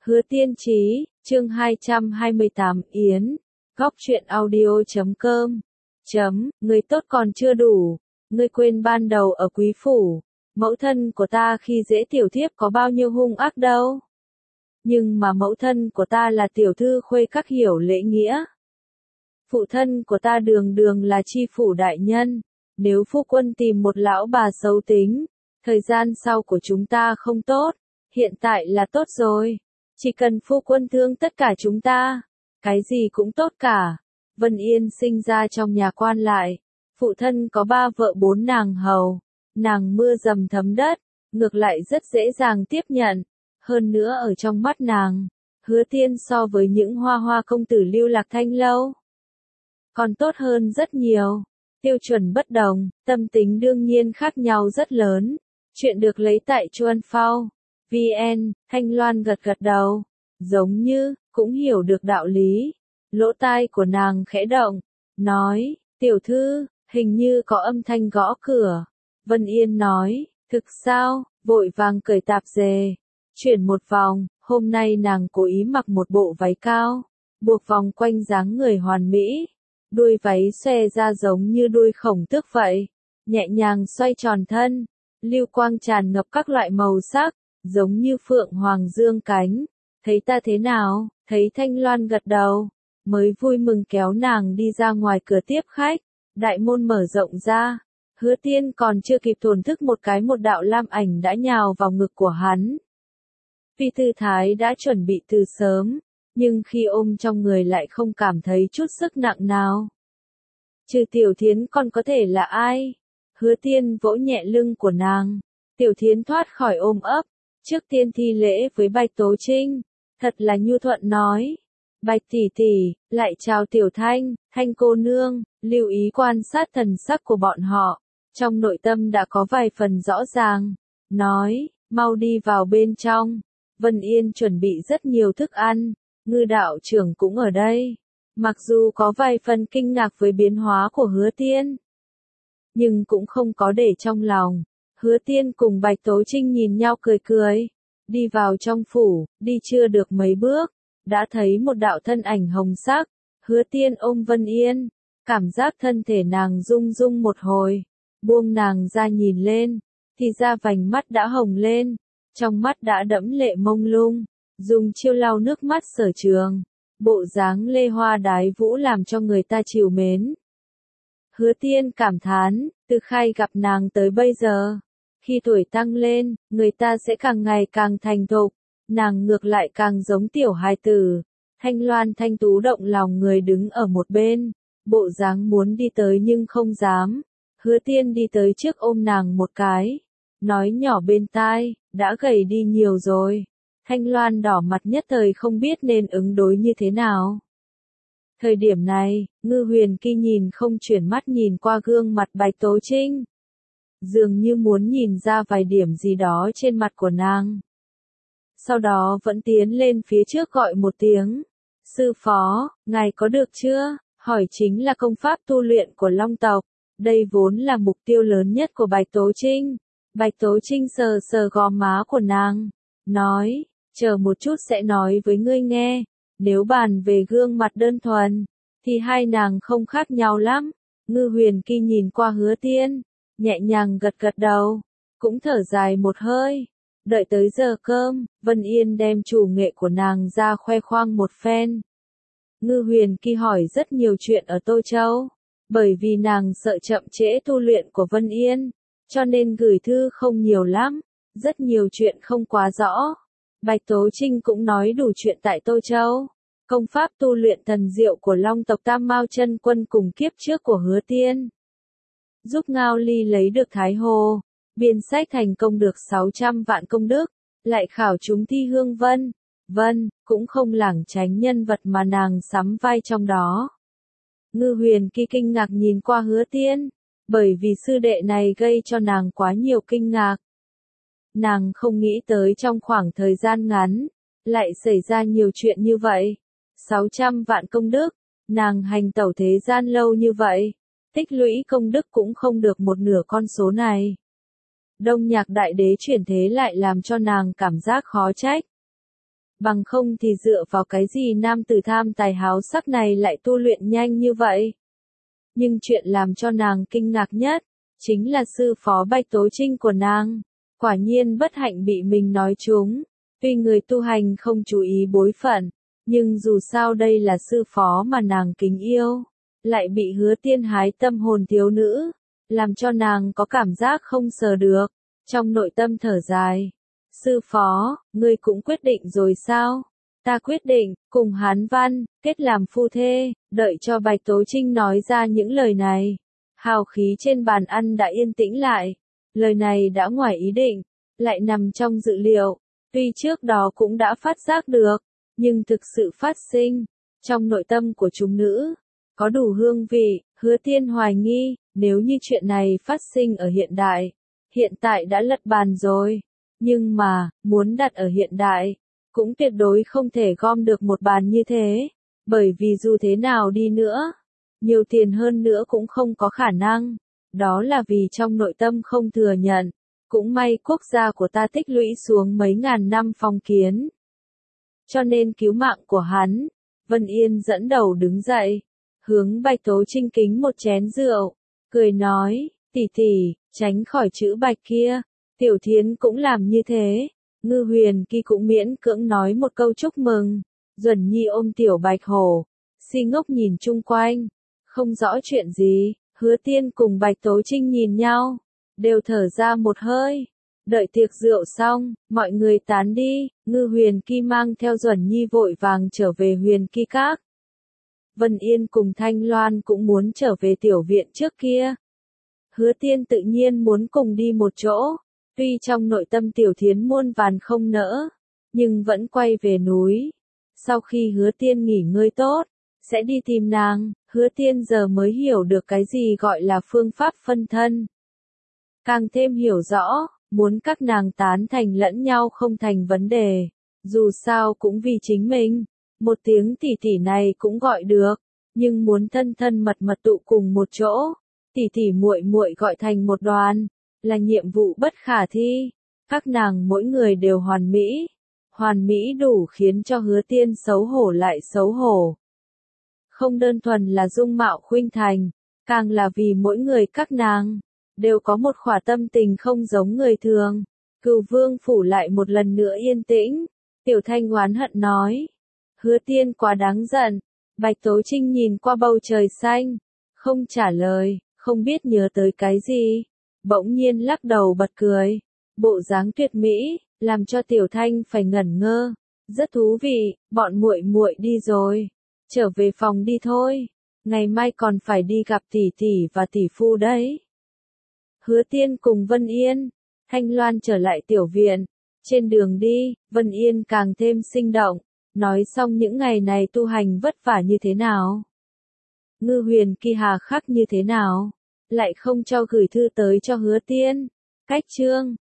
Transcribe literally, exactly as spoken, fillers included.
Hứa Tiên Trí, chương hai trăm hai mươi tám Yến, góc truyện audio chấm com, chấm, người tốt còn chưa đủ, ngươi quên ban đầu ở quý phủ, mẫu thân của ta khi dễ tiểu thiếp có bao nhiêu hung ác đâu. Nhưng mà mẫu thân của ta là tiểu thư khuê các hiểu lễ nghĩa. Phụ thân của ta đường đường là tri phủ đại nhân, nếu phu quân tìm một lão bà xấu tính, thời gian sau của chúng ta không tốt, hiện tại là tốt rồi. Chỉ cần phu quân thương tất cả chúng ta, cái gì cũng tốt cả. Vân Yên sinh ra trong nhà quan lại, phụ thân có ba vợ bốn nàng hầu, nàng mưa dầm thấm đất, ngược lại rất dễ dàng tiếp nhận. Hơn nữa ở trong mắt nàng, Hứa Tiên so với những hoa hoa công tử lưu lạc thanh lâu còn tốt hơn rất nhiều. Tiêu chuẩn bất đồng, tâm tính đương nhiên khác nhau rất lớn. Chuyện được lấy tại Chuan Phao vê en, Thanh Loan gật gật đầu, giống như, cũng hiểu được đạo lý. Lỗ tai của nàng khẽ động, nói, tiểu thư, hình như có âm thanh gõ cửa. Vân Yên nói, thực sao, vội vàng cởi tạp dề, chuyển một vòng, hôm nay nàng cố ý mặc một bộ váy cao, buộc vòng quanh dáng người hoàn mỹ. Đuôi váy xòe ra giống như đuôi khổng tước vậy, nhẹ nhàng xoay tròn thân, lưu quang tràn ngập các loại màu sắc, giống như phượng hoàng dương cánh. Thấy ta thế nào? Thấy Thanh Loan gật đầu, mới vui mừng kéo nàng đi ra ngoài cửa tiếp khách. Đại môn mở rộng ra, Hứa Tiên còn chưa kịp thổn thức một cái một đạo lam ảnh đã nhào vào ngực của hắn. Vì tư thái đã chuẩn bị từ sớm, nhưng khi ôm trong người lại không cảm thấy chút sức nặng nào. Trừ Tiểu Thiến còn có thể là ai? Hứa Tiên vỗ nhẹ lưng của nàng. Tiểu Thiến thoát khỏi ôm ấp, trước tiên thi lễ với Bạch Tố Trinh, thật là nhu thuận nói. Bạch tỷ tỷ, lại chào Tiểu Thanh, Thanh cô nương, lưu ý quan sát thần sắc của bọn họ. Trong nội tâm đã có vài phần rõ ràng, nói, mau đi vào bên trong. Vân Yên chuẩn bị rất nhiều thức ăn. Ngư đạo trưởng cũng ở đây. Mặc dù có vài phần kinh ngạc với biến hóa của Hứa Tiên, nhưng cũng không có để trong lòng. Hứa Tiên cùng Bạch Tố Trinh nhìn nhau cười cười. Đi vào trong phủ, đi chưa được mấy bước, đã thấy một đạo thân ảnh hồng sắc. Hứa Tiên ôm Vân Yên, cảm giác thân thể nàng rung rung một hồi. Buông nàng ra nhìn lên, thì ra vành mắt đã hồng lên, trong mắt đã đẫm lệ mông lung. Dùng chiêu lau nước mắt sở trường, bộ dáng lê hoa đái vũ làm cho người ta trìu mến. Hứa Tiên cảm thán, từ khi gặp nàng tới bây giờ, khi tuổi tăng lên, người ta sẽ càng ngày càng thành thục, nàng ngược lại càng giống tiểu hài tử. Thanh Loan thanh tú động lòng người đứng ở một bên, bộ dáng muốn đi tới nhưng không dám. Hứa Tiên đi tới trước ôm nàng một cái, nói nhỏ bên tai, đã gầy đi nhiều rồi. Thanh Loan đỏ mặt nhất thời không biết nên ứng đối như thế nào. Thời điểm này, Ngư Huyền Kỳ nhìn không chuyển mắt nhìn qua gương mặt Bạch Tố Trinh. Dường như muốn nhìn ra vài điểm gì đó trên mặt của nàng. Sau đó vẫn tiến lên phía trước gọi một tiếng. Sư phó, ngài có được chưa? Hỏi chính là công pháp tu luyện của Long tộc. Đây vốn là mục tiêu lớn nhất của Bạch Tố Trinh. Bạch Tố Trinh sờ sờ gò má của nàng, nói, chờ một chút sẽ nói với ngươi nghe. Nếu bàn về gương mặt đơn thuần, thì hai nàng không khác nhau lắm. Ngư Huyền Kỳ nhìn qua Hứa Tiên, nhẹ nhàng gật gật đầu, cũng thở dài một hơi. Đợi tới giờ cơm, Vân Yên đem chủ nghệ của nàng ra khoe khoang một phen. Ngư Huyền Kỳ hỏi rất nhiều chuyện ở Tô Châu, bởi vì nàng sợ chậm trễ tu luyện của Vân Yên, cho nên gửi thư không nhiều lắm, rất nhiều chuyện không quá rõ. Bạch Tố Trinh cũng nói đủ chuyện tại Tô Châu. Công pháp tu luyện thần diệu của Long tộc Tam Mao Chân Quân cùng kiếp trước của Hứa Tiên, giúp Ngao Ly lấy được Thái Hồ, biên sách thành công được sáu trăm vạn công đức, lại khảo chúng thi Hương Vân. Vân, cũng không lảng tránh nhân vật mà nàng sắm vai trong đó. Ngư Huyền Kỳ kinh ngạc nhìn qua Hứa Tiên, bởi vì sư đệ này gây cho nàng quá nhiều kinh ngạc. Nàng không nghĩ tới trong khoảng thời gian ngắn, lại xảy ra nhiều chuyện như vậy. sáu trăm vạn công đức, nàng hành tẩu thế gian lâu như vậy, tích lũy công đức cũng không được một nửa con số này. Đông Nhạc Đại Đế chuyển thế lại làm cho nàng cảm giác khó trách. bằng không thì dựa vào cái gì nam tử tham tài háo sắc này lại tu luyện nhanh như vậy. Nhưng chuyện làm cho nàng kinh ngạc nhất, chính là sư phó Bạch Tố Trinh của nàng. Quả nhiên bất hạnh bị mình nói trúng, tuy người tu hành không chú ý bối phận, nhưng dù sao đây là sư phó mà nàng kính yêu, lại bị Hứa Tiên hái tâm hồn thiếu nữ, làm cho nàng có cảm giác không sờ được, trong nội tâm thở dài. Sư phó, ngươi cũng quyết định rồi sao? Ta quyết định, cùng Hán Văn, kết làm phu thê, đợi cho Bạch Tố Trinh nói ra những lời này. Hào khí trên bàn ăn đã yên tĩnh lại, lời này đã ngoài ý định, lại nằm trong dự liệu, tuy trước đó cũng đã phát giác được, nhưng thực sự phát sinh, trong nội tâm của chúng nữ, có đủ hương vị. Hứa Tiên hoài nghi, nếu như chuyện này phát sinh ở hiện đại, hiện tại đã lật bàn rồi, nhưng mà, muốn đặt ở hiện đại, cũng tuyệt đối không thể gom được một bàn như thế, bởi vì dù thế nào đi nữa, nhiều tiền hơn nữa cũng không có khả năng, đó là vì trong nội tâm không thừa nhận, cũng may quốc gia của ta tích lũy xuống mấy ngàn năm phong kiến. Cho nên cứu mạng của hắn, Vân Yên dẫn đầu đứng dậy, hướng Bạch Tố Trinh kính một chén rượu, cười nói, tỷ tỷ, tránh khỏi chữ Bạch kia, Tiểu Thiến cũng làm như thế. Ngư Huyền Kỳ cũng miễn cưỡng nói một câu chúc mừng, Duẩn Nhi ôm Tiểu Bạch Hổ, si ngốc nhìn chung quanh, không rõ chuyện gì. Hứa Tiên cùng Bạch Tố Trinh nhìn nhau, đều thở ra một hơi. Đợi tiệc rượu xong, mọi người tán đi, Ngư Huyền Kỳ mang theo Duẩn Nhi vội vàng trở về Huyền Kỳ Các. Vân Yên cùng Thanh Loan cũng muốn trở về tiểu viện trước kia. Hứa Tiên tự nhiên muốn cùng đi một chỗ, tuy trong nội tâm Tiểu Thiến muôn vàn không nỡ, nhưng vẫn quay về núi. Sau khi Hứa Tiên nghỉ ngơi tốt, sẽ đi tìm nàng. Hứa Tiên giờ mới hiểu được cái gì gọi là phương pháp phân thân. Càng thêm hiểu rõ, muốn các nàng tán thành lẫn nhau không thành vấn đề, dù sao cũng vì chính mình, một tiếng tỷ tỷ này cũng gọi được, nhưng muốn thân thân mật mật tụ cùng một chỗ, tỷ tỷ muội muội gọi thành một đoàn, là nhiệm vụ bất khả thi. Các nàng mỗi người đều hoàn mỹ, hoàn mỹ đủ khiến cho Hứa Tiên xấu hổ lại xấu hổ. Không đơn thuần là dung mạo khuynh thành, càng là vì mỗi người các nàng đều có một khỏa tâm tình không giống người thường. Cửu Vương phủ lại một lần nữa yên tĩnh, Tiểu Thanh oán hận nói, Hứa Tiên quá đáng giận. Bạch Tố Trinh nhìn qua bầu trời xanh, không trả lời, không biết nhớ tới cái gì, bỗng nhiên lắc đầu bật cười, bộ dáng tuyệt mỹ, làm cho Tiểu Thanh phải ngẩn ngơ. Rất thú vị, bọn muội muội đi rồi, trở về phòng đi thôi, ngày mai còn phải đi gặp tỷ tỷ và tỷ phu đấy. Hứa Tiên cùng Vân Yên, Thanh Loan trở lại tiểu viện, trên đường đi, Vân Yên càng thêm sinh động, nói xong những ngày này tu hành vất vả như thế nào. Ngư Huyền Kỳ hà khắc như thế nào, lại không cho gửi thư tới cho Hứa Tiên. Cách chương